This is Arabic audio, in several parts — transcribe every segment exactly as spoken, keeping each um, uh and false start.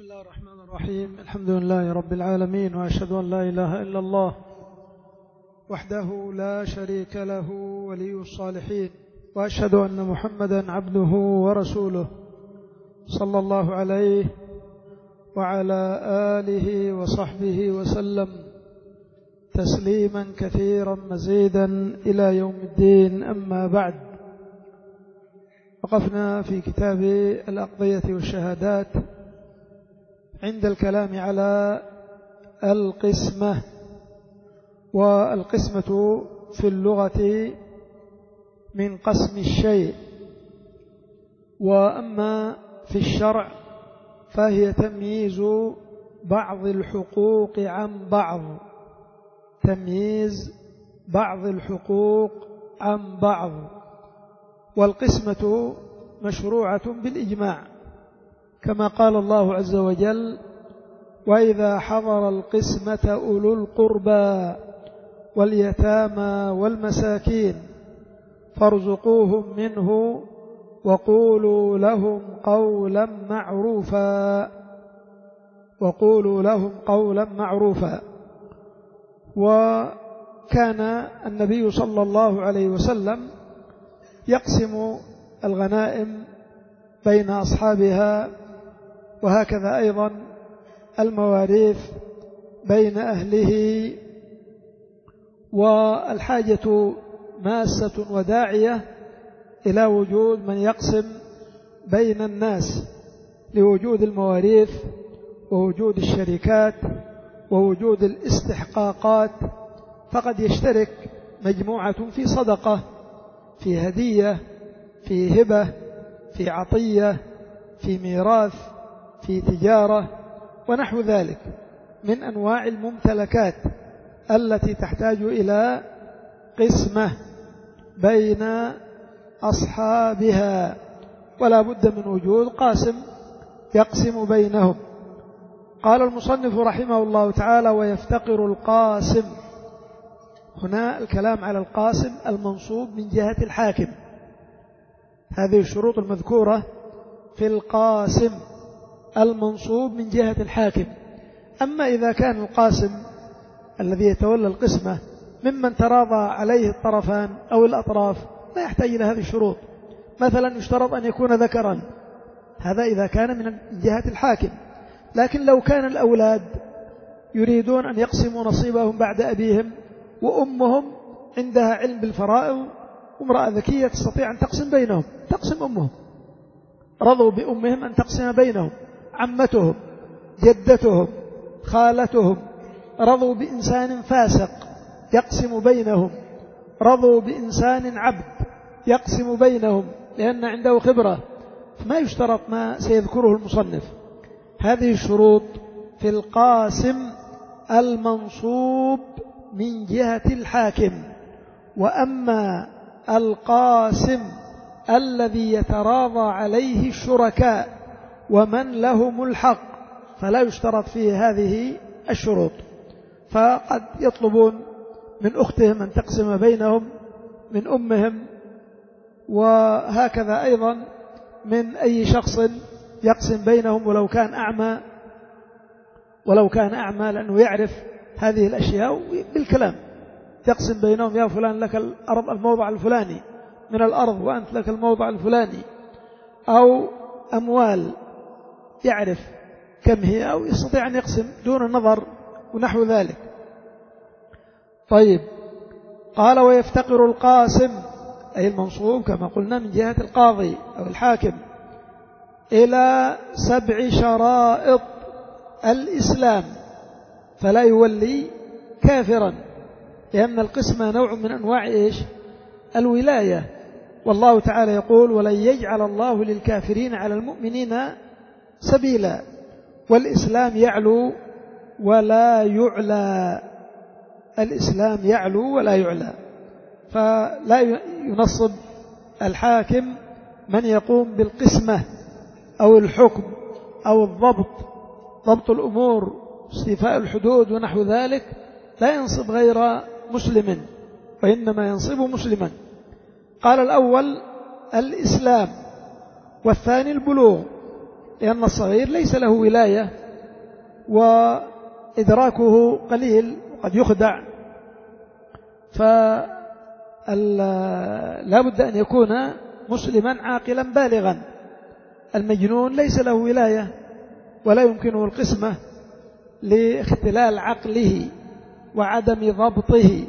بسم الله الرحمن الرحيم. الحمد لله رب العالمين، وأشهد أن لا إله إلا الله وحده لا شريك له ولي الصالحين، وأشهد أن محمدا عبده ورسوله صلى الله عليه وعلى آله وصحبه وسلم تسليما كثيرا مزيدا إلى يوم الدين. أما بعد، وقفنا في كتاب الأقضية والشهادات عند الكلام على القسمة. والقسمة في اللغة من قسم الشيء، وأما في الشرع فهي تمييز بعض الحقوق عن بعض، تمييز بعض الحقوق عن بعض. والقسمة مشروعة بالإجماع، كما قال الله عز وجل: وإذا حضر القسمة أولو القربى واليتامى والمساكين فارزقوهم منه وقولوا لهم قولا معروفا وقولوا لهم قولا معروفا. وكان النبي صلى الله عليه وسلم يقسم الغنائم بين أصحابها، وهكذا أيضا المواريث بين أهله. والحاجة ماسة وداعية إلى وجود من يقسم بين الناس، لوجود المواريث ووجود الشركات ووجود الاستحقاقات. فقد يشترك مجموعة في صدقة، في هدية، في هبة، في عطية، في ميراث، في تجارة ونحو ذلك من أنواع الممتلكات التي تحتاج إلى قسمة بين أصحابها، ولا بد من وجود قاسم يقسم بينهم. قال المصنف رحمه الله تعالى: ويفتقر القاسم. هنا الكلام على القاسم المنصوب من جهة الحاكم. هذه الشروط المذكورة في القاسم المنصوب من جهة الحاكم. أما إذا كان القاسم الذي يتولى القسمة ممن تراضى عليه الطرفان أو الأطراف لا يحتاج إلى هذه الشروط. مثلا يشترط أن يكون ذكرا، هذا إذا كان من جهة الحاكم. لكن لو كان الأولاد يريدون أن يقسموا نصيبهم بعد أبيهم، وأمهم عندها علم بالفرائض وامرأة ذكية تستطيع أن تقسم بينهم، تقسم أمهم، رضوا بأمهم أن تقسم بينهم. عمتهم، جدتهم، خالتهم رضوا بإنسان فاسق يقسم بينهم، رضوا بإنسان عبد يقسم بينهم، لأن عنده خبرة. فما يشترط ما سيذكره المصنف. هذه الشروط في القاسم المنصوب من جهة الحاكم. وأما القاسم الذي يتراضى عليه الشركاء ومن لهم الحق فلا يشترط فيه هذه الشروط. فقد يطلبون من أختهم أن تقسم بينهم، من أمهم، وهكذا أيضا من أي شخص يقسم بينهم ولو كان أعمى، ولو كان أعمى لأنه يعرف هذه الأشياء بالكلام. تقسم بينهم: يا فلان لك الأرض الموضع الفلاني من الأرض وأنت لك الموضع الفلاني، أو أموال يعرف كم هي، أو يستطيع أن يقسم دون النظر ونحو ذلك. طيب، قال: ويفتقر القاسم أي المنصوب كما قلنا من جهة القاضي أو الحاكم إلى سبع شرائط الإسلام، فلا يولي كافرا، لأن القسمة نوع من أنواع إيش؟ الولاية. والله تعالى يقول: ولن يجعل الله للكافرين على المؤمنين سبيلا. والإسلام يعلو ولا يعلى، الإسلام يعلو ولا يعلى. فلا ينصب الحاكم من يقوم بالقسمة أو الحكم أو الضبط، ضبط الأمور، استيفاء الحدود ونحو ذلك، لا ينصب غير مسلم، وإنما ينصب مسلما. قال: الأول الإسلام، والثاني البلوغ، لأن الصغير ليس له ولاية وإدراكه قليل وقد يخدع، فلا بد أن يكون مسلما عاقلا بالغا. المجنون ليس له ولاية ولا يمكنه القسمة لاختلال عقله وعدم ضبطه.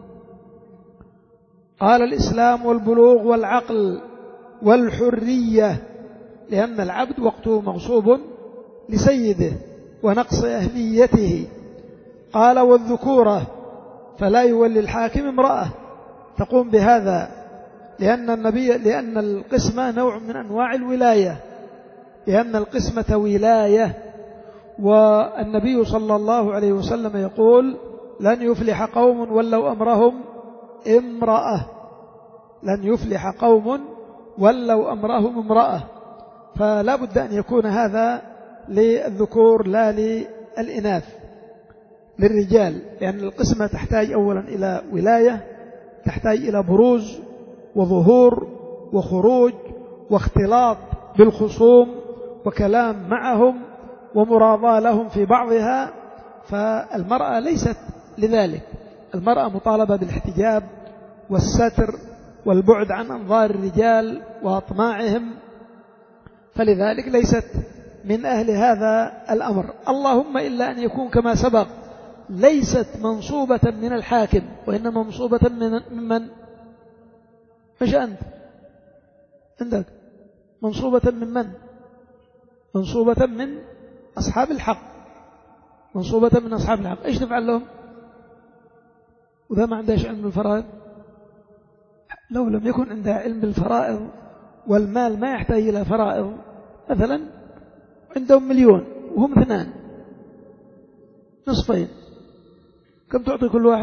قال الإسلام والبلوغ والعقل والحرية، لأن العبد وقته مغصوب لسيده ونقص أهليته. قال والذكورة، فلا يولي الحاكم امرأة تقوم بهذا، لأن النبي لأن القسمة نوع من أنواع الولاية، لأن القسمة ولاية. والنبي صلى الله عليه وسلم يقول لن يفلح قوم ولوا أمرهم امرأة، لن يفلح قوم ولوا أمرهم امرأة. فلا بد أن يكون هذا للذكور لا للإناث للرجال، لأن القسمة تحتاج أولا إلى ولاية، تحتاج إلى بروز وظهور وخروج واختلاط بالخصوم وكلام معهم ومراضاة لهم في بعضها. فالمرأة ليست لذلك، المرأة مطالبة بالاحتجاب والستر والبعد عن أنظار الرجال وأطماعهم، فلذلك ليست من أهل هذا الأمر. اللهم إلا أن يكون كما سبق ليست منصوبة من الحاكم، وإنما منصوبة من من مش أنت عندك منصوبة من من منصوبة من أصحاب الحق، منصوبة من أصحاب الحق. إيش نفعل لهم؟ وذا ما عندهش علم بالفرائض، لو لم يكن عندها علم بالفرائض والمال ما يحتاج إلى فرائض، مثلا عندهم مليون وهم اثنان نصفين، كم تعطي كل واحد؟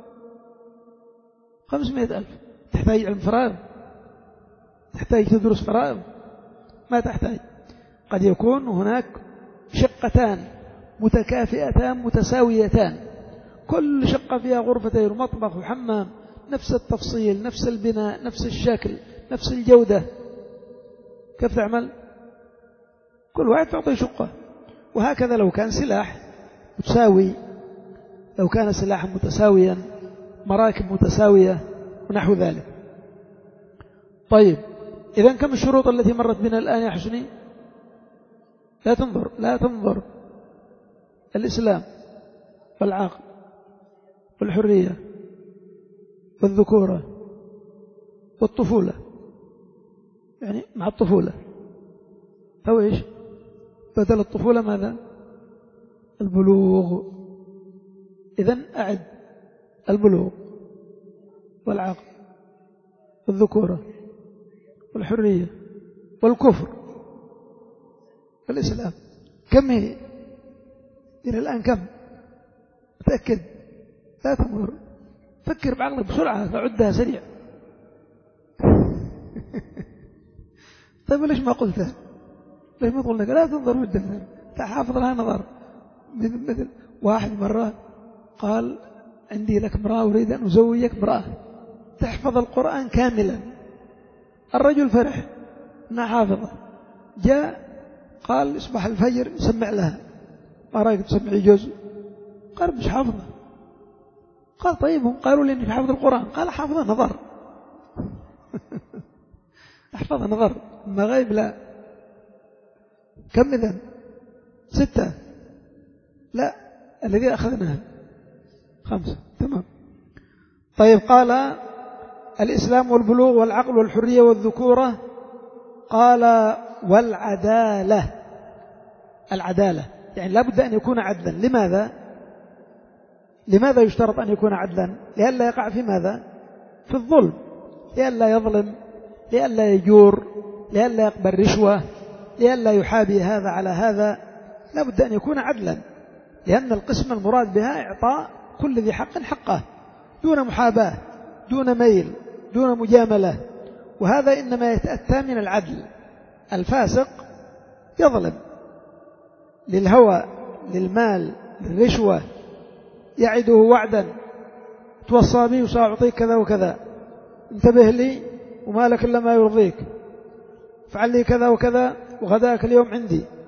خمسمائة ألف. تحتاج علم فرائض؟ تحتاج تدرس فرائض؟ ما تحتاج. قد يكون هناك شقتان متكافئتان متساويتان، كل شقة فيها غرفتين ومطبخ وحمام، نفس التفصيل نفس البناء نفس الشكل نفس الجودة، كيف تعمل؟ كل واحد تعطي شقة. وهكذا لو كان سلاح متساوي، لو كان سلاحا متساويا، مراكب متساوية ونحو ذلك. طيب إذن كم الشروط التي مرت بنا الآن يا حسني؟ لا تنظر لا تنظر الإسلام والعقل والحرية والذكورة والطفولة، يعني مع الطفولة أو إيش بدل الطفولة ماذا؟ البلوغ. إذن أعد البلوغ والعقل والذكورة والحرية والكفر والإسلام. كم هي إلى الآن؟ كم؟ تأكد لا تنظر، فكر بعقلك بسرعة تعدها سريع. طيب ليش ما قلتها؟ ليش ما تقول لك لا تنظر بالدفتر؟ تحافظ لها نظر. مثل مثل واحد مرة قال عندي لك امرأة أريد أن أزوجك امرأة تحفظ القرآن كاملا. الرجل فرح أنها حافظة، جاء قال اصبح الفجر سمع لها، ما رأيك تسمعي جزء؟ قال مش حافظة. قال طيب هم قالوا لي أنك حافظ القرآن. قال حافظة نظر. أحفظ نظر ما غيب لا. كم إذن؟ ستة؟ لا الذي أخذناها خمسة. تمام. طيب قال الإسلام والبلوغ والعقل والحرية والذكورة. قال والعدالة. العدالة يعني لا بد أن يكون عدلا. لماذا؟ لماذا يشترط أن يكون عدلا؟ لئلا يقع في ماذا؟ في الظلم، لئلا يظلم، لئلا يجور، لئلا يقبل رشوة، لئلا يحابي هذا على هذا. لا بد أن يكون عدلا، لأن القسم المراد بها إعطاء كل ذي حق حقه دون محاباة دون ميل دون مجاملة، وهذا إنما يتأتى من العدل. الفاسق يظلم للهوى للمال للرشوة، يعده وعدا توصى به وسأعطيك كذا وكذا، انتبه لي وما لك إلا ما يرضيك، افعل لي كذا وكذا وغداك اليوم عندي،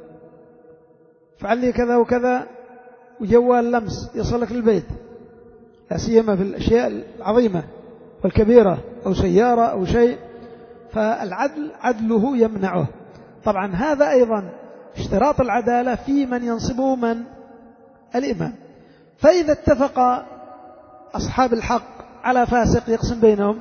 فعل لي كذا وكذا، وجوال لمس يصلك للبيت، لا سيما في الأشياء العظيمة والكبيرة، أو سيارة أو شيء، فالعدل عدله يمنعه. طبعا هذا أيضا اشتراط العدالة في من ينصبه من الإمام. فإذا اتفق أصحاب الحق على فاسق يقسم بينهم،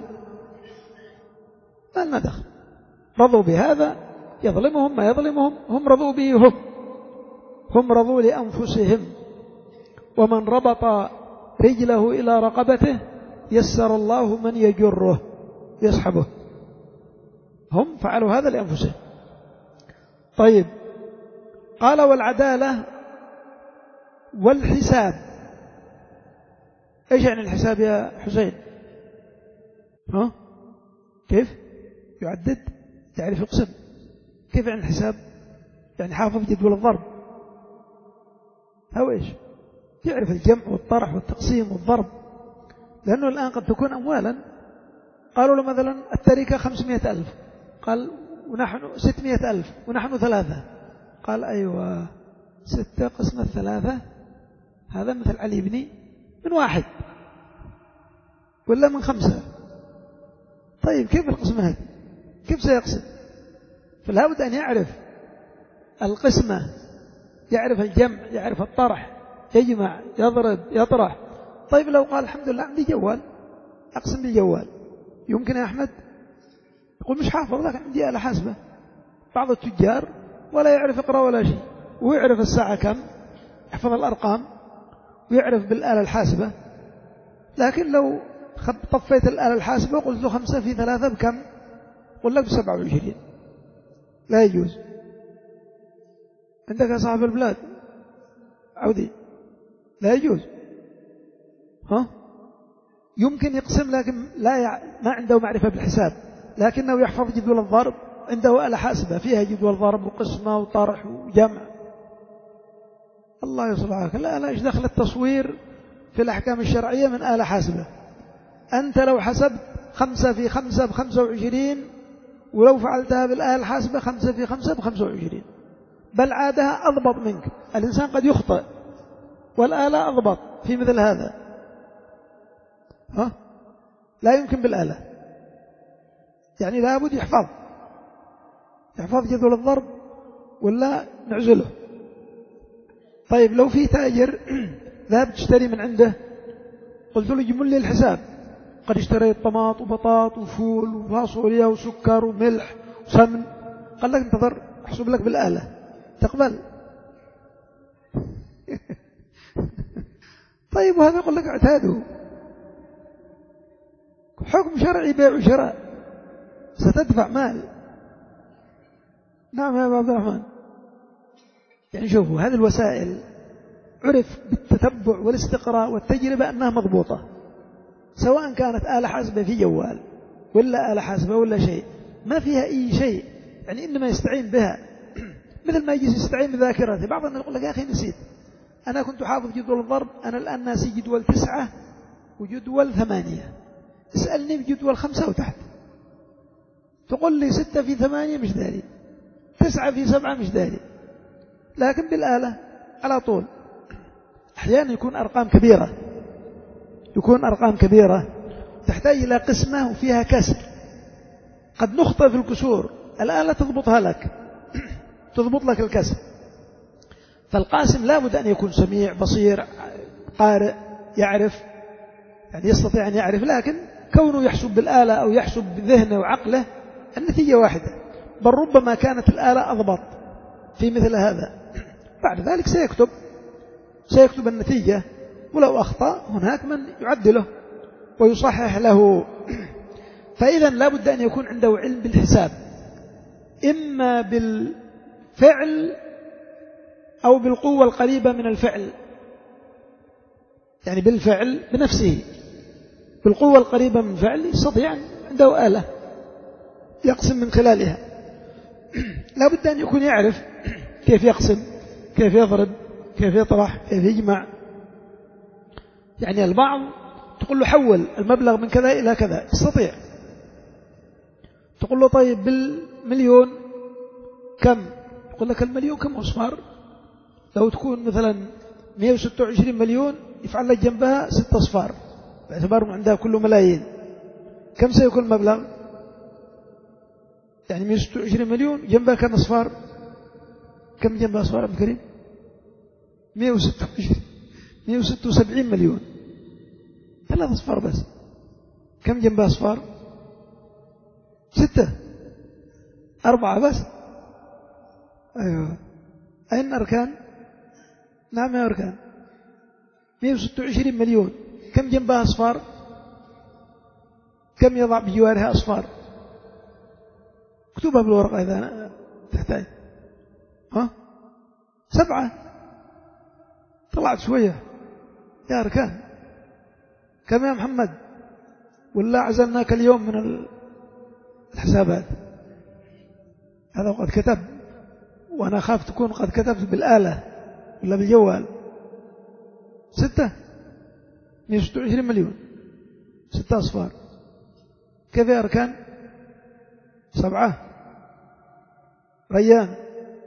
ما دخل، رضوا بهذا يظلمهم ما يظلمهم، هم رضوا به، هم هم رضوا لأنفسهم. ومن ربط رجله إلى رقبته يسر الله من يجره يسحبه، هم فعلوا هذا لأنفسهم. طيب، قال والعدالة والحساب. إيش يعني الحساب يا حسين؟ ها؟ كيف يعدد؟ يعرف يقسم. كيف يعني الحساب؟ يعني حافظ جدول الضرب أو إيش؟ يعرف الجمع والطرح والتقسيم والضرب، لأنه الآن قد تكون أموالا، قالوا له مثلا التركة خمسمائة ألف، قال ونحن ستمائة ألف ونحن ثلاثة، قال أيوة ستة قسمة ثلاثة، هذا مثل علي بني من واحد ولا من خمسة. طيب كيف القسمة هذه؟ كيف سيقسم؟ فلا بد أن يعرف القسمة، يعرف الجمع، يعرف الطرح، يجمع يضرب يطرح. طيب لو قال الحمد لله عندي جوال أقسم بالجوال، يمكن يا أحمد؟ يقول مش حافظ، لكن عندي آلة حاسبة. بعض التجار ولا يعرف يقرأ ولا شيء، ويعرف الساعة كم، يحفظ الأرقام ويعرف بالآلة الحاسبة، لكن لو طفيت الآلة الحاسبة وقلت له خمسة في ثلاثة بكم؟ قل لك بسبعة وعشرين. لا يجوز. عندك يا صاحب البلاد عودي، لا يجوز. ها؟ يمكن يقسم لكن لا يع... ما عنده معرفة بالحساب، لكنه يحفظ جدول الضرب، عنده آلة حاسبة فيها جدول ضرب وقسمة وطرح وجمع. الله يصلحك. لا لا، إيش دخل التصوير في الأحكام الشرعية من آلة حاسبة؟ أنت لو حسبت خمسة في خمسة بخمسة وعشرين، ولو فعلتها بالآلة الحاسبة خمسة في خمسة بخمسة وعشرين، بل عادها أضبط منك. الإنسان قد يخطئ والآلة أضبط في مثل هذا. ها؟ لا يمكن بالآلة، يعني لابد يحفظ يحفظ جدول الضرب ولا نعزله. طيب لو في تاجر ذهب تشتري من عنده، قلت له جمل لي الحساب، قد اشتريت طماط وبطاط وفول وفاصوليا وسكر وملح وسمن، قال لك انتظر احسب لك بالآلة، تقبل؟ طيب وهذا يقول لك اعتادوا، حكم شرعي بيع وشراء، ستدفع مال. نعم يا أبو عبد الرحمن. يعني شوفوا هذه الوسائل عرف بالتتبع والاستقراء والتجربة أنها مضبوطة، سواء كانت آلة حاسبة في جوال ولا آلة حاسبة ولا شيء، ما فيها أي شيء، يعني إنما يستعين بها مثل ما يجي يستعين بذاكرته. بعض الناس يقول لك يا أخي نسيت، أنا كنت حافظ جدول الضرب، أنا الآن ناسي جدول تسعة وجدول ثمانية، اسألني بجدول خمسة وتحت، تقول لي ستة في ثمانية مش داري، تسعة في سبعة مش داري، لكن بالآلة على طول. أحيانا يكون أرقام كبيرة يكون أرقام كبيرة تحتاج إلى قسمة وفيها كسر، قد نخطئ في الكسور، الآلة تضبطها لك تضبط لك الكسر. فالقاسم لا بد أن يكون سميع بصير قارئ يعرف، يعني يستطيع أن يعرف، لكن كونه يحسب بالآلة أو يحسب بذهنه وعقله النتيجة واحدة، بل ربما كانت الآلة أضبط في مثل هذا. بعد ذلك سيكتب سيكتب النتيجة، ولو أخطأ هناك من يعدله ويصحح له. فإذا لا بد أن يكون عنده علم بالحساب، إما بالفعل أو بالقوة القريبة من الفعل، يعني بالفعل بنفسه، بالقوة القريبة من الفعل يستطيع، عنده آلة يقسم من خلالها. لا بد أن يكون يعرف كيف يقسم، كيف يضرب، كيف يطرح، كيف يجمع. يعني البعض تقول له حول المبلغ من كذا إلى كذا، يستطيع. تقول له طيب بالمليون كم؟ يقول لك المليون كم أصفار؟ لو تكون مثلا مئة وستة وعشرين مليون يفعل لك جنبها ست أصفار باعتبار عندها كله ملايين، كم سيكون المبلغ؟ يعني مئة وستة وعشرين مليون جنبها كم أصفار؟ كم جنبها أصفار أبو كريم؟ مئة وستة وعشرين مئة وستة وسبعين مليون، ثلاث أصفار بس. كم جنبها أصفار؟ ستة، أربعة بس. أيوة، أين أركان؟ نعم يا أركان. مئة وستة وعشرين مليون، كم جنبها أصفار؟ كم يضع بجوارها أصفار؟ اكتبها بالورقة إذا تحتاج. ها؟ سبعة. طلعت شوية يا أركان. كم يا محمد؟ ولا عزلناك اليوم من الحسابات؟ هذا قد كتب، وأنا خاف تكون قد كتبت بالآلة ولا بالجوال. ستة، مئة وستة وعشرين مليون، ستة أصفار. كيف يا أركان؟ سبعة. ريان،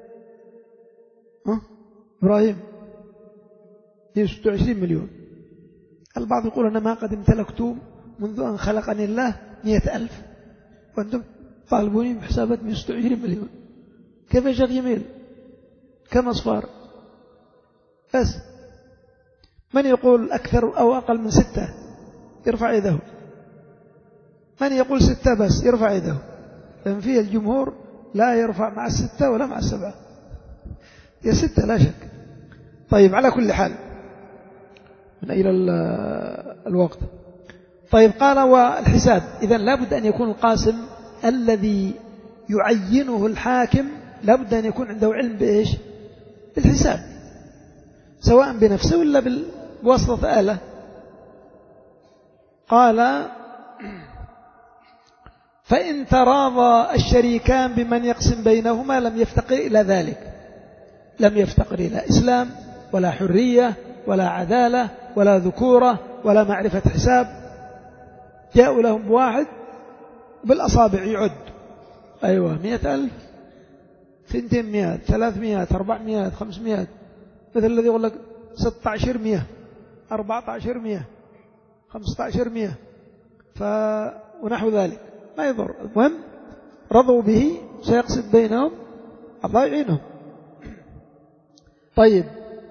ها؟ إبراهيم، مئة وستة وعشرين مليون. البعض يقول أنا ما قد امتلكت منذ أن خلقني الله مئة ألف، وأنتم طالبوني بحسابات مئة وستة وعشرين مليون. كيف يا شيخ جميل؟ كم أصفار؟ بس. من يقول أكثر أو أقل من ستة يرفع يده. من يقول ستة بس يرفع يده، لأن فيه الجمهور لا يرفع مع الستة ولا مع السبعة، يا ستة لا شك. طيب، على كل حال من أين الوقت؟ طيب، قال والحساب. إذن لابد أن يكون القاسم الذي يعينه الحاكم لابد أن يكون عنده علم بإيش؟ بالحساب، سواء بنفسه ولا بواسطة آلة. قال فإن تراضى الشريكان بمن يقسم بينهما لم يفتقر إلى ذلك، لم يفتقر إلى إسلام ولا حرية ولا عدالة ولا ذكورة ولا معرفة حساب. جاءوا لهم بواحد بالأصابع يعد، أيوة مئة ألف، ثنتين مئة، ثلاثمئة، أربعمئة، خمسمئة، مثل الذي يقول لك ستة عشر مئة، أربعة عشر مئة، خمسة عشر مئة، ف... ونحو ذلك، ما يضر. المهم رضوا به، سيقسم بينهم، الله يعينهم. طيب،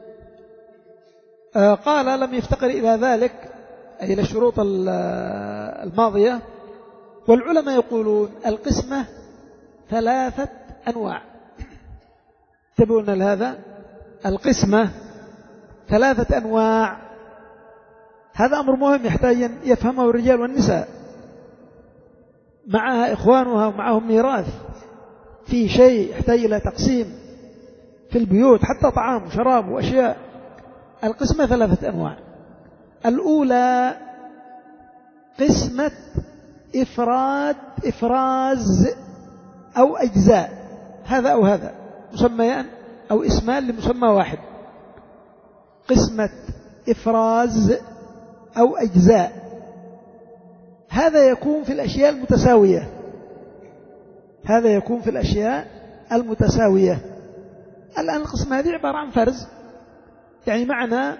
آه قال لم يفتقر إلى ذلك، أي إلى الشروط الماضية. والعلماء يقولون القسمة ثلاثة أنواع. تبون لهذا القسمة ثلاثة أنواع. هذا أمر مهم يحتاج أن يفهمه الرجال والنساء، معها إخوانها ومعهم ميراث، في شيء يحتاج إلى تقسيم في البيوت، حتى طعام وشراب وأشياء. القسمة ثلاثة أنواع. الأولى قسمة إفراد، إفراز أو أجزاء، هذا أو هذا مسميان أو اسمان لمسمى واحد. قسمة إفراز أو أجزاء، هذا يكون في الأشياء المتساوية، هذا يكون في الأشياء المتساوية. الآن القسمة هذه عبارة عن فرز، يعني معنى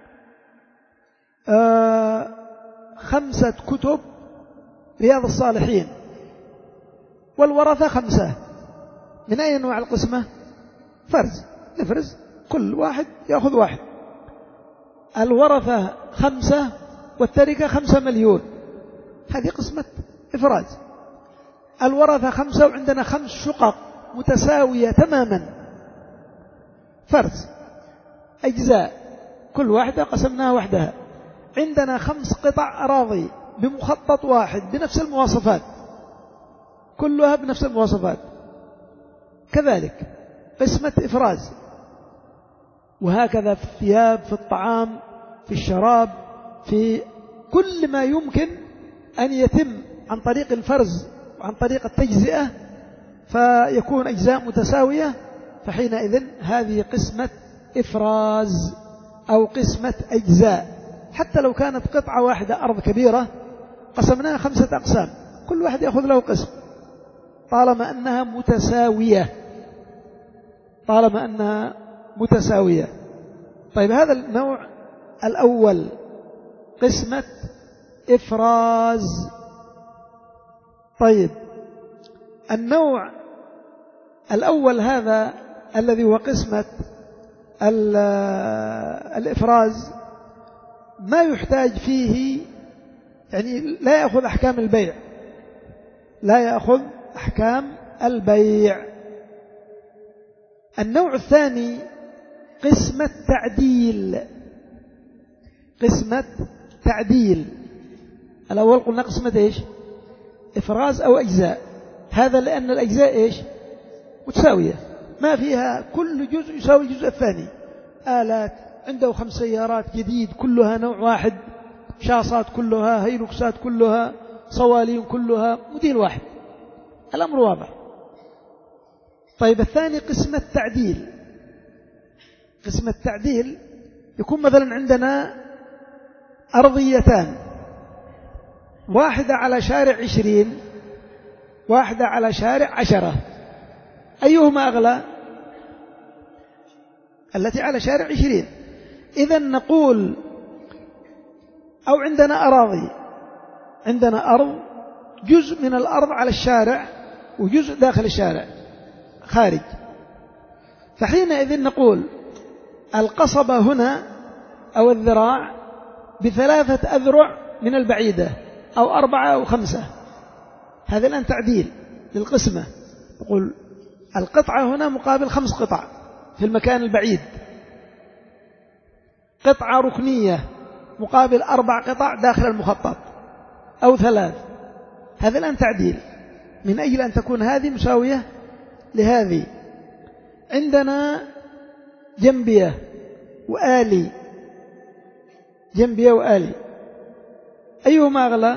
آه خمسة كتب رياض الصالحين والورثة خمسة. من أي نوع القسمة؟ فرز، نفرز كل واحد يأخذ واحد. الورثة خمسة والتركة خمسة مليون، هذه قسمة إفراز. الورثة خمسة وعندنا خمس شقق متساوية تماما، فرز. أجزاء، كل واحدة قسمناها وحدها. عندنا خمس قطع أراضي بمخطط واحد بنفس المواصفات، كلها بنفس المواصفات، كذلك قسمة إفراز. وهكذا في الثياب، في الطعام، في الشراب، في كل ما يمكن أن يتم عن طريق الفرز وعن طريق التجزئة فيكون أجزاء متساوية، فحينئذ هذه قسمة إفراز أو قسمة أجزاء. حتى لو كانت قطعة واحدة أرض كبيرة قسمناها خمسة أقسام، كل واحد يأخذ له قسم، طالما أنها متساوية، طالما أنها متساوية. طيب هذا النوع الأول قسمة إفراز. طيب النوع الأول هذا الذي هو قسمة الإفراز ما يحتاج فيه، يعني لا يأخذ أحكام البيع، لا يأخذ أحكام البيع. النوع الثاني قسمة تعديل. قسمة تعديل. الأول قلنا قسمة إيش؟ إفراز أو أجزاء. هذا لأن الأجزاء إيش؟ متساوية، ما فيها كل جزء يساوي الجزء الثاني. آلات عنده خمس سيارات جديد كلها نوع واحد، شاصات كلها، هيلوكسات كلها، صوالين كلها، موديل واحد، الأمر واضح. طيب الثاني قسمة تعديل. قسمة تعديل يكون مثلا عندنا أرضيتان، واحدة على شارع عشرين، واحدة على شارع عشرة، أيهما أغلى؟ التي على شارع عشرين. إذن نقول أو عندنا أراضي، عندنا أرض، جزء من الأرض على الشارع وجزء داخل الشارع خارج، فحينئذ نقول القصبة هنا أو الذراع بثلاثة أذرع من البعيدة أو أربعة أو خمسة. هذا الآن تعديل للقسمة، نقول القطعة هنا مقابل خمس قطع في المكان البعيد، قطعة ركنية مقابل أربع قطع داخل المخطط أو ثلاث. هذا الآن تعديل من أجل أن تكون هذه مساوية لهذه. عندنا جنبية وآلي، جنبية وآلي، أيهما أغلى؟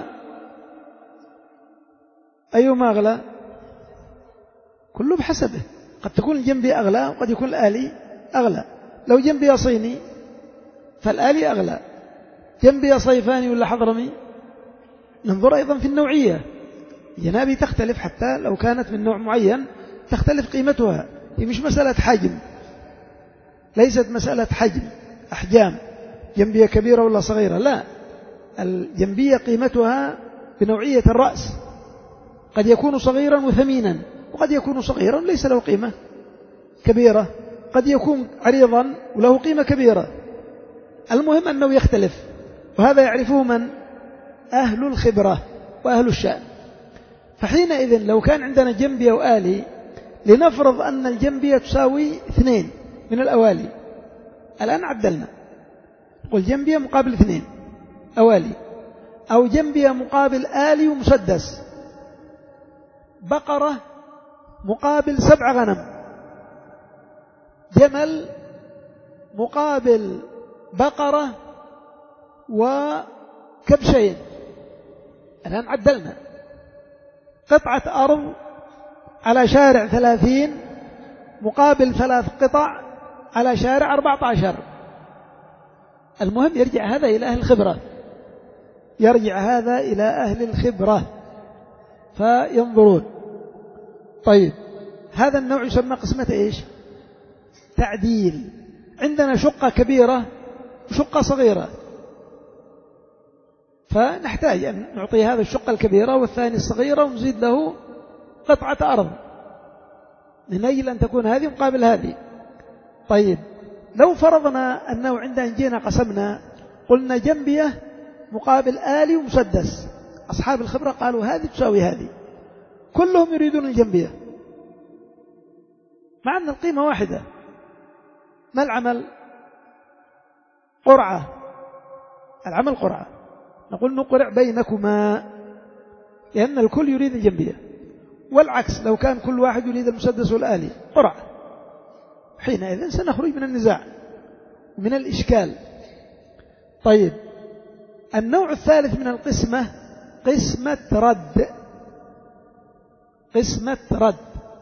أيهما أغلى؟ كله بحسبه، قد تكون الجنبية أغلى وقد يكون الآلي أغلى. لو جنبية صيني فالآلي أغلى، جنبية صيفاني ولا حضرمي. ننظر أيضا في النوعية، جنابي تختلف، حتى لو كانت من نوع معين تختلف قيمتها. هي مش مسألة حجم، ليست مسألة حجم أحجام، جنبية كبيرة ولا صغيرة، لا، الجنبية قيمتها بنوعية الرأس، قد يكون صغيرا وثمينا، وقد يكون صغيرا ليس له قيمة كبيرة، قد يكون عريضا وله قيمة كبيرة. المهم أنه يختلف، وهذا يعرفه من؟ أهل الخبرة وأهل الشأن. فحينئذ لو كان عندنا جنبية وآلي، لنفرض أن الجنبية تساوي اثنين من الأوالي، الآن عدلنا، قل جنبية مقابل اثنين أوالي، أو جنبية مقابل آلي ومسدس، بقرة مقابل سبع غنم، جمل مقابل بقرة وكبشين. الآن عدلنا، قطعة أرض على شارع ثلاثين مقابل ثلاث قطع على شارع أربعة عشر. المهم يرجع هذا إلى أهل الخبرة، يرجع هذا إلى أهل الخبرة فينظرون. طيب هذا النوع يسمى قسمة إيش؟ تعديل. عندنا شقة كبيرة وشقة صغيرة، فنحتاج أن نعطي هذا الشقة الكبيرة والثاني الصغيرة ونزيد له قطعة أرض من أجل أن تكون هذه مقابل هذه. طيب لو فرضنا أنه عندنا جينا قسمنا قلنا جنبية مقابل آلي ومسدس، أصحاب الخبرة قالوا هذه تساوي هذه، كلهم يريدون الجنبية مع أن القيمة واحدة. ما العمل؟ قرعة، العمل قرعة، نقول نقرع بينكما لأن الكل يريد الجنبية، والعكس لو كان كل واحد يريد المسدس والآلي قرعة، حينئذ سنخرج من النزاع ومن الإشكال. طيب النوع الثالث من القسمة قسمة رد. قسمة رد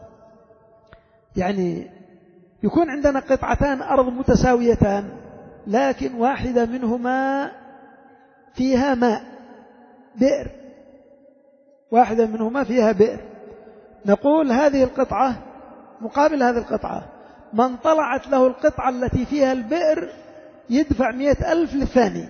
يعني يكون عندنا قطعتان أرض متساويتان، لكن واحدة منهما فيها ماء، بئر، واحدة منهما فيها بئر، نقول هذه القطعة مقابل هذه القطعة، من طلعت له القطعة التي فيها البئر يدفع مئة ألف للثاني،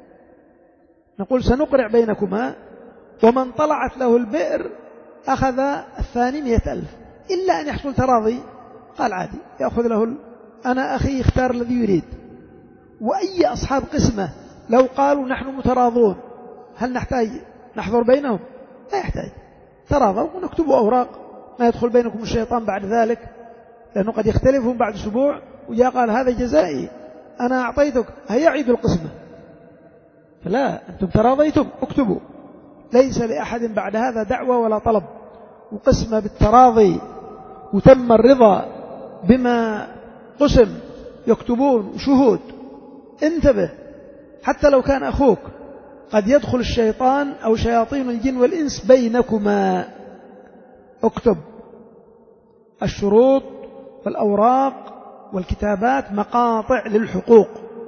نقول سنقرع بينكما، ومن طلعت له البئر أخذ الثاني مئة ألف، إلا أن يحصل تراضي. قال عادي يأخذ له ال... أنا أخي يختار الذي يريد. وأي أصحاب قسمة لو قالوا نحن متراضون هل نحتاج نحضر بينهم؟ لا يحتاج، تراضوا ونكتبوا أوراق، ما يدخل بينكم الشيطان بعد ذلك، لأنه قد يختلفهم بعد أسبوع وجاء قال هذا جزائي أنا أعطيتك، هيا عيد القسمة. فلا، أنتم تراضيتم اكتبوا، ليس لأحد بعد هذا دعوة ولا طلب، وقسمة بالتراضي وتم الرضا بما قسم، يكتبون شهود. انتبه، حتى لو كان أخوك قد يدخل الشيطان أو شياطين الجن والإنس بينكما. اكتب الشروط والأوراق والكتابات مقاطع للحقوق،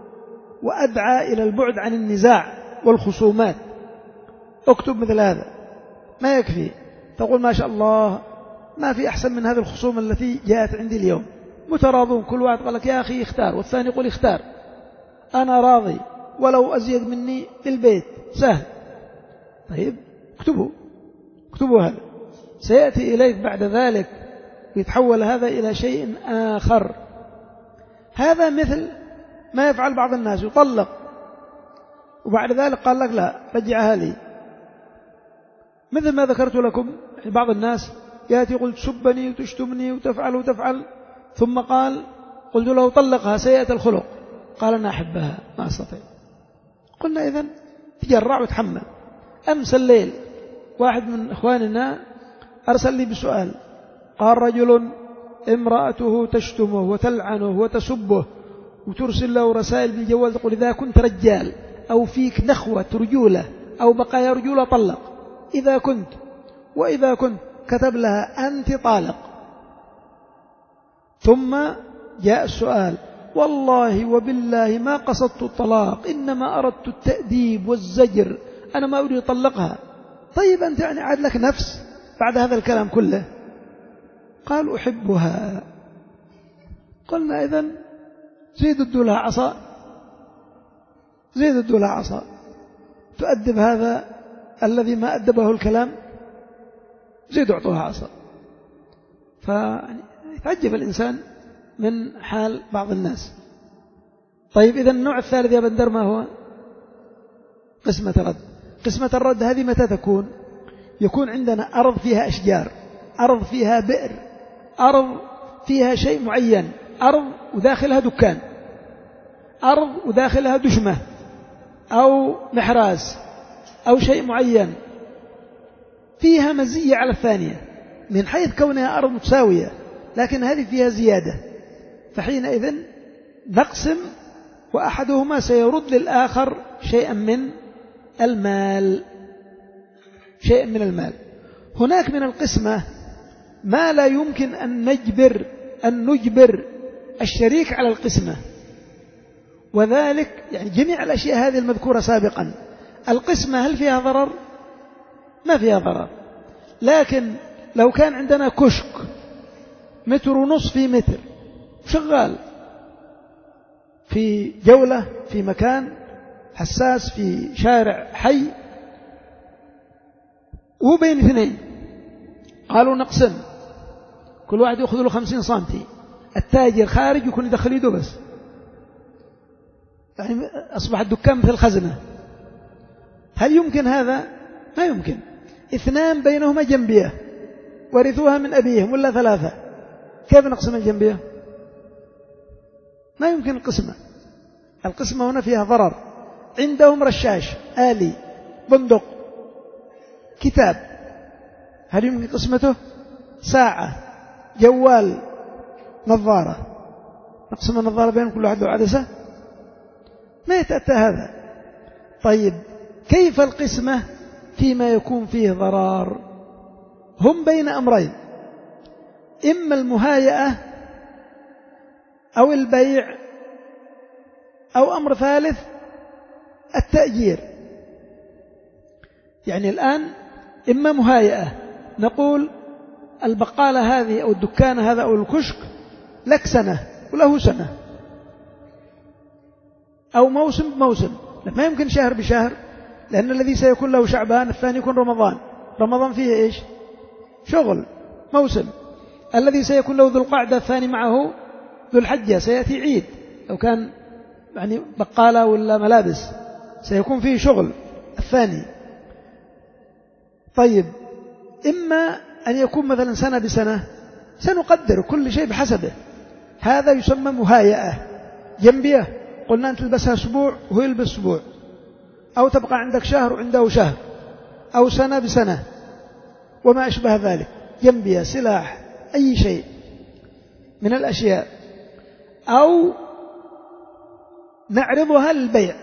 وأدعى إلى البعد عن النزاع والخصومات. اكتب مثل هذا، ما يكفي تقول ما شاء الله ما في أحسن من هذه الخصوم التي جاءت عندي اليوم، متراضون، كل واحد قال لك يا أخي اختار، والثاني يقول اختار، أنا راضي ولو أزيد مني في البيت سهل. طيب اكتبوا اكتبوا هذا، سيأتي إليك بعد ذلك ويتحول هذا إلى شيء آخر. هذا مثل ما يفعل بعض الناس، يطلق وبعد ذلك قال لك لا رجعها لي، مثل ما ذكرت لكم. بعض الناس يأتي يقول تسبني وتشتمني وتفعل وتفعل، ثم قال قلت له طلقها سيئة الخلق، قال أنا أحبها ما أستطيع. قلنا إذن تجرع وتحمل. أمس الليل واحد من إخواننا أرسل لي بسؤال، قال رجل امرأته تشتمه وتلعنه وتسبه وترسل له رسائل بالجوال تقول إذا كنت رجال أو فيك نخوة رجولة أو بقايا رجولة طلق، إذا كنت وإذا كنت، كتب لها أنت طالق. ثم جاء السؤال، والله وبالله ما قصدت الطلاق، إنما أردت التأديب والزجر، أنا ما أريد أطلقها. طيب أنت يعني عاد لك نفس بعد هذا الكلام كله؟ قال أحبها. قلنا إذن زيد ادوا لها عصا، زيد ادوا لها عصا تؤدب هذا الذي ما أدبه الكلام، زيد اعطوها عصا. فيتعجب الإنسان من حال بعض الناس. طيب إذن النوع الثالث يا بندر ما هو؟ قسمة الرد. قسمة الرد هذه متى تكون؟ يكون عندنا أرض فيها أشجار، أرض فيها بئر، أرض فيها شيء معين، أرض وداخلها دكان، أرض وداخلها دشمة أو محراس أو شيء معين، فيها مزية على الثانية من حيث كونها أرض متساوية، لكن هذه فيها زيادة. فحينئذ نقسم، وأحدهما سيرد للآخر شيئا من المال، شيئا من المال. هناك من القسمة ما لا يمكن أن نجبر أن نجبر الشريك على القسمة، وذلك يعني جميع الأشياء هذه المذكورة سابقا. القسمة هل فيها ضرر؟ ما فيها ضرر، لكن لو كان عندنا كشك متر ونصف في متر شغال في جولة في مكان حساس في شارع حي، وبين اثنين قالوا نقسم، كل واحد يأخذ له خمسين سنتي، التاجر خارج يكون يدخل يده بس، يعني أصبح الدكان مثل خزنة. هل يمكن هذا؟ ما يمكن. اثنان بينهما جنبية ورثوها من أبيهم ولا ثلاثة، كيف نقسم الجنبية؟ ما يمكن القسمة. القسمة هنا فيها ضرر. عندهم رشاش، آلي، بندق، كتاب، هل يمكن قسمته؟ ساعة، جوال، نظارة، نقسم النظارة بين كل واحد له عدسة؟ ما يتأتى هذا. طيب كيف القسمة فيما يكون فيه ضرار؟ هم بين أمرين، إما المهايئة أو البيع أو أمر ثالث التأجير. يعني الآن إما مهايئة، نقول البقالة هذه أو الدكان هذا أو الكشك لك سنة وله سنة، أو موسم بموسم. ما يمكن شهر بشهر، لأن الذي سيكون له شعبان الثاني يكون رمضان، رمضان فيه إيش؟ شغل موسم. الذي سيكون له ذو القعدة الثاني معه ذو الحجة، سيأتي عيد، لو كان يعني بقالة ولا ملابس سيكون فيه شغل الثاني. طيب إما أن يكون مثلا سنة بسنة، سنقدر كل شيء بحسبه. هذا يسمى مهايئة جنبية، قلنا أن تلبسها أسبوع وهو يلبس أسبوع، أو تبقى عندك شهر وعنده شهر، أو سنة بسنة وما أشبه ذلك. جنبية، سلاح، أي شيء من الأشياء. أو نعرضها للبيع،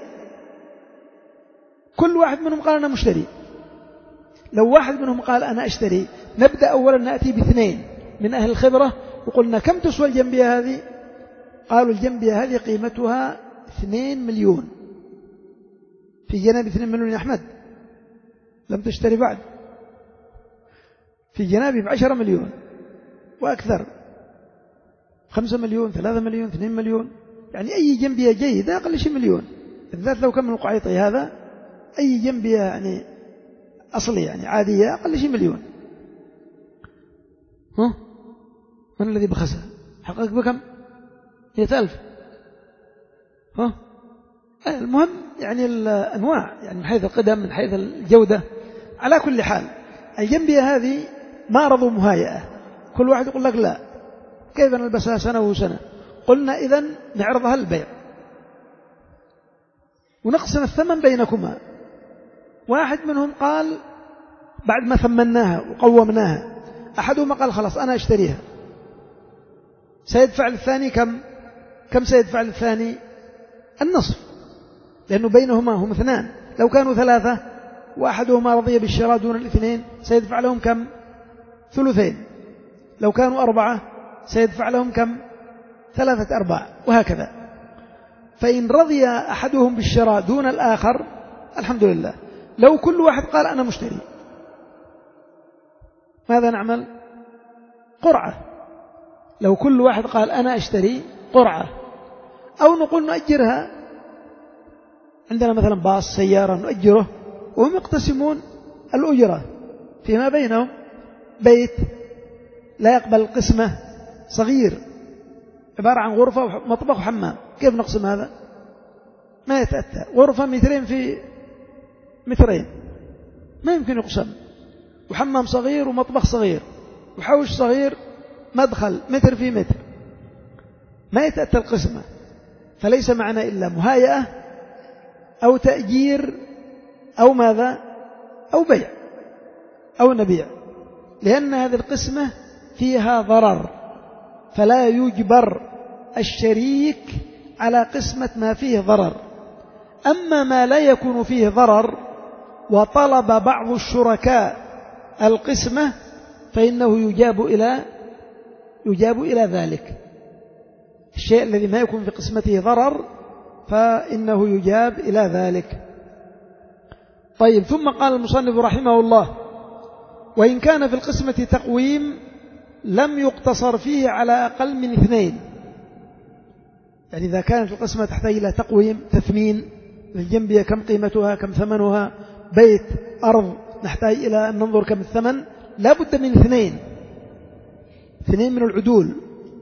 كل واحد منهم قال أنا مشتري. لو واحد منهم قال أنا أشتري، نبدأ أولا نأتي باثنين من أهل الخبرة وقلنا كم تسوى الجنبية هذه؟ قالوا الجنبية هذه قيمتها اثنين مليون. في جناب اثنين مليون يا أحمد، لم تشتري بعد. في جنابي بعشرة مليون وأكثر، خمسة مليون، ثلاثة مليون، اثنين مليون. يعني أي جنبية جيدة أقل شيء مليون، بالذات لو كان من القعيطي هذا. أي جنبية يعني أصلي يعني عادية أقل شيء مليون. ها؟ من الذي بخسها؟ حقق بكم؟ مئة ألف. ها؟ المهم يعني الأنواع، يعني من حيث القدم، من حيث الجودة. على كل حال الجنبية هذه ما رضوا مهايئة، كل واحد يقول لك لا، كيف نلبسها سنة وسنة؟ قلنا إذن نعرضها للبيع ونقسم الثمن بينكما. واحد منهم قال بعد ما ثمناها وقومناها، أحدهما قال خلاص أنا أشتريها. سيدفع للثاني كم؟ كم سيدفع للثاني؟ النصف، لأنه بينهما هم اثنان. لو كانوا ثلاثة وأحدهما رضي بالشراء دون الاثنين سيدفع لهم كم؟ ثلثين. لو كانوا أربعة سيدفع لهم كم؟ ثلاثة أرباع، وهكذا. فإن رضي أحدهم بالشراء دون الآخر الحمد لله. لو كل واحد قال أنا مشتري، ماذا نعمل؟ قرعة. لو كل واحد قال أنا أشتري، قرعة. أو نقول نؤجرها، عندنا مثلا باص سيارة نؤجره وهم يقتسمون الأجرة فيما بينهم. بيت لا يقبل القسمة، صغير عبارة عن غرفة ومطبخ وحمام، كيف نقسم هذا؟ ما يتأتى. غرفة مترين في مترين ما يمكن يقسم، وحمام صغير ومطبخ صغير وحوش صغير، مدخل متر في متر، ما يتأتى القسمة. فليس معنا إلا مهايئة أو تأجير أو ماذا؟ أو بيع أو نبيع، لأن هذه القسمة فيها ضرر، فلا يجبر الشريك على قسمة ما فيه ضرر. أما ما لا يكون فيه ضرر وطلب بعض الشركاء القسمة فإنه يجاب إلى يجاب إلى ذلك. الشيء الذي ما يكون في قسمته ضرر فإنه يجاب إلى ذلك. طيب، ثم قال المصنف رحمه الله: وإن كان في القسمة تقويم لم يقتصر فيه على أقل من اثنين. يعني إذا كانت القسمة تحتاج إلى تقويم، تثمين، الجنبية كم قيمتها، كم ثمنها، بيت، أرض، نحتاج إلى أن ننظر كم الثمن، لا بد من اثنين، اثنين من العدول.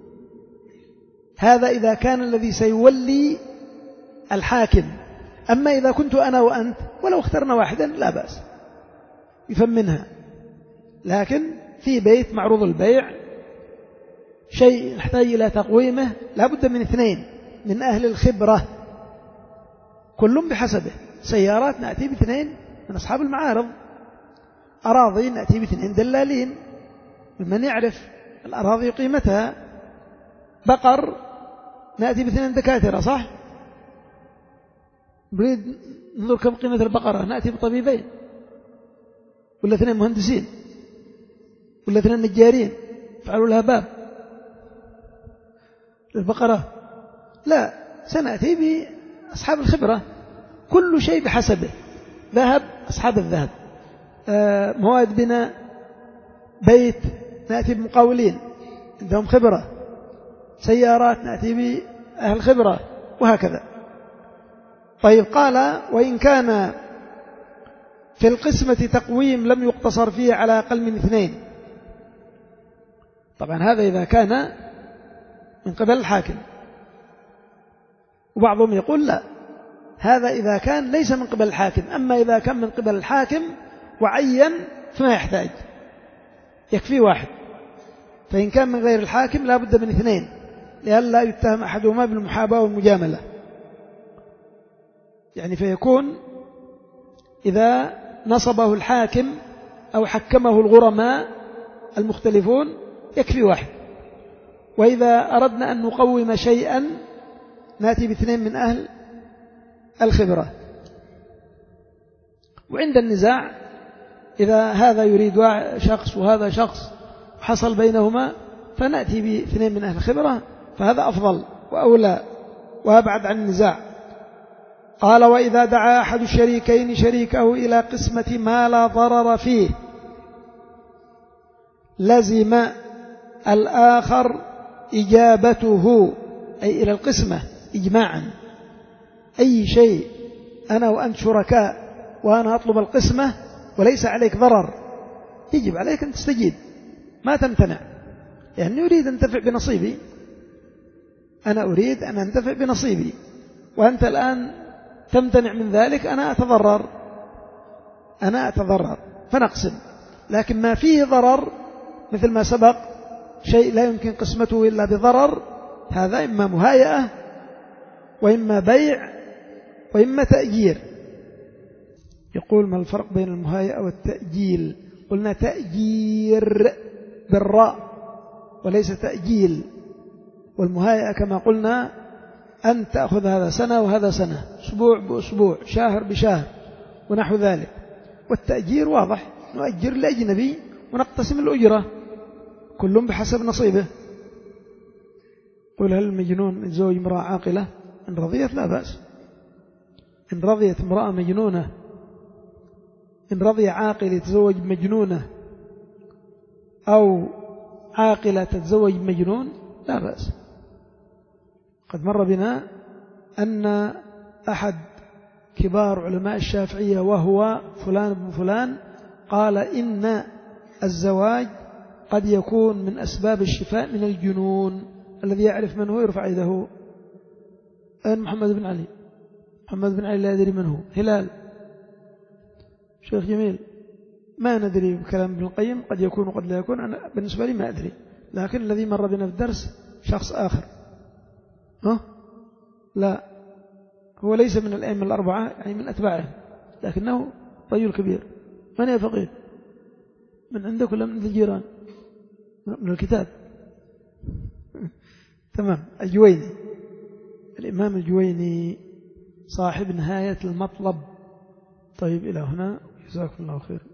هذا إذا كان الذي سيولي الحاكم. أما إذا كنت أنا وأنت ولو اخترنا واحدا لا بأس يثمنها، لكن في بيت معروض البيع، شيء نحتاج إلى تقويمه، لا بد من اثنين من أهل الخبرة كلهم بحسبه. سيارات نأتي باثنين من أصحاب المعارض، أراضي نأتي باثنين دلالين ممن يعرف الأراضي قيمتها، بقر نأتي باثنين دكاترة، صح؟ نريد ننظر كم قيمة البقرة، نأتي بطبيبين ولا اثنين مهندسين ولا اثنين نجارين فعلوا لها باب للبقرة. لا، سنأتي بأصحاب الخبرة، كل شيء بحسبه. ذهب أصحاب الذهب، آه مواد بناء، بيت نأتي بمقاولين عندهم خبرة، سيارات نأتي بأهل خبرة، وهكذا. طيب قال وإن كان في القسمة تقويم لم يقتصر فيه على أقل من اثنين. طبعا هذا إذا كان من قبل الحاكم، وبعضهم يقول لا، هذا إذا كان ليس من قبل الحاكم، أما إذا كان من قبل الحاكم وعين فما يحتاج، يكفي واحد. فإن كان من غير الحاكم لا بد من اثنين لئلا يتهم أحدهما بالمحاباة والمجاملة. يعني فيكون إذا نصبه الحاكم أو حكمه الغرماء المختلفون يكفي واحد. وإذا أردنا أن نقوم شيئا نأتي باثنين من أهل الخبرة. وعند النزاع إذا هذا يريد شخص وهذا شخص وحصل بينهما فنأتي باثنين من أهل الخبرة، فهذا أفضل وأولى وأبعد عن النزاع. قال وإذا دعا أحد الشريكين شريكه إلى قسمة ما لا ضرر فيه لزم الآخر إجابته، أي إلى القسمة إجماعا. أي شيء أنا وأنت شركاء وأنا أطلب القسمة وليس عليك ضرر يجب عليك أن تستجيب، ما تمتنع، لأني يعني أريد أن أنتفع بنصيبي، أنا أريد أن أنتفع بنصيبي وأنت الآن تمتنع من ذلك، أنا أتضرر أنا أتضرر فنقسم. لكن ما فيه ضرر مثل ما سبق شيء لا يمكن قسمته إلا بضرر، هذا إما مهايئة وإما بيع وإما تأجير. يقول ما الفرق بين المهايئة والتأجيل؟ قلنا تأجير بالراء وليس تأجيل. والمهايئة كما قلنا أن تأخذ هذا سنة وهذا سنة، أسبوع بأسبوع، شهر بشهر ونحو ذلك. والتأجير واضح، نؤجر لأجنبي ونقتسم الأجرة كلهم بحسب نصيبه. قل هل المجنون يتزوج امرأة عاقلة؟ إن رضيت لا بأس. إن رضيت امرأة مجنونة، إن رضي عاقل يتزوج مجنونة أو عاقلة تتزوج مجنون لا بأس. قد مر بنا أن أحد كبار علماء الشافعية وهو فلان بن فلان قال إن الزواج قد يكون من أسباب الشفاء من الجنون. الذي يعرف من هو يرفع يده. أين محمد بن علي؟ محمد بن علي لا يدري من هو. هلال شيخ جميل ما ندري بكلام ابن القيم، قد يكون وقد لا يكون، أنا بالنسبة لي ما أدري. لكن الذي مر بنا في الدرس شخص آخر. ها؟ لا هو ليس من الأئمة الأربعة، يعني من أتباعه، لكنه رجل كبير. من يا فقيه؟ من عندك ولا من الجيران؟ من الكتاب. تمام. الجويني، الإمام الجويني صاحب نهاية المطلب. طيب إلى هنا، جزاكم الله خير.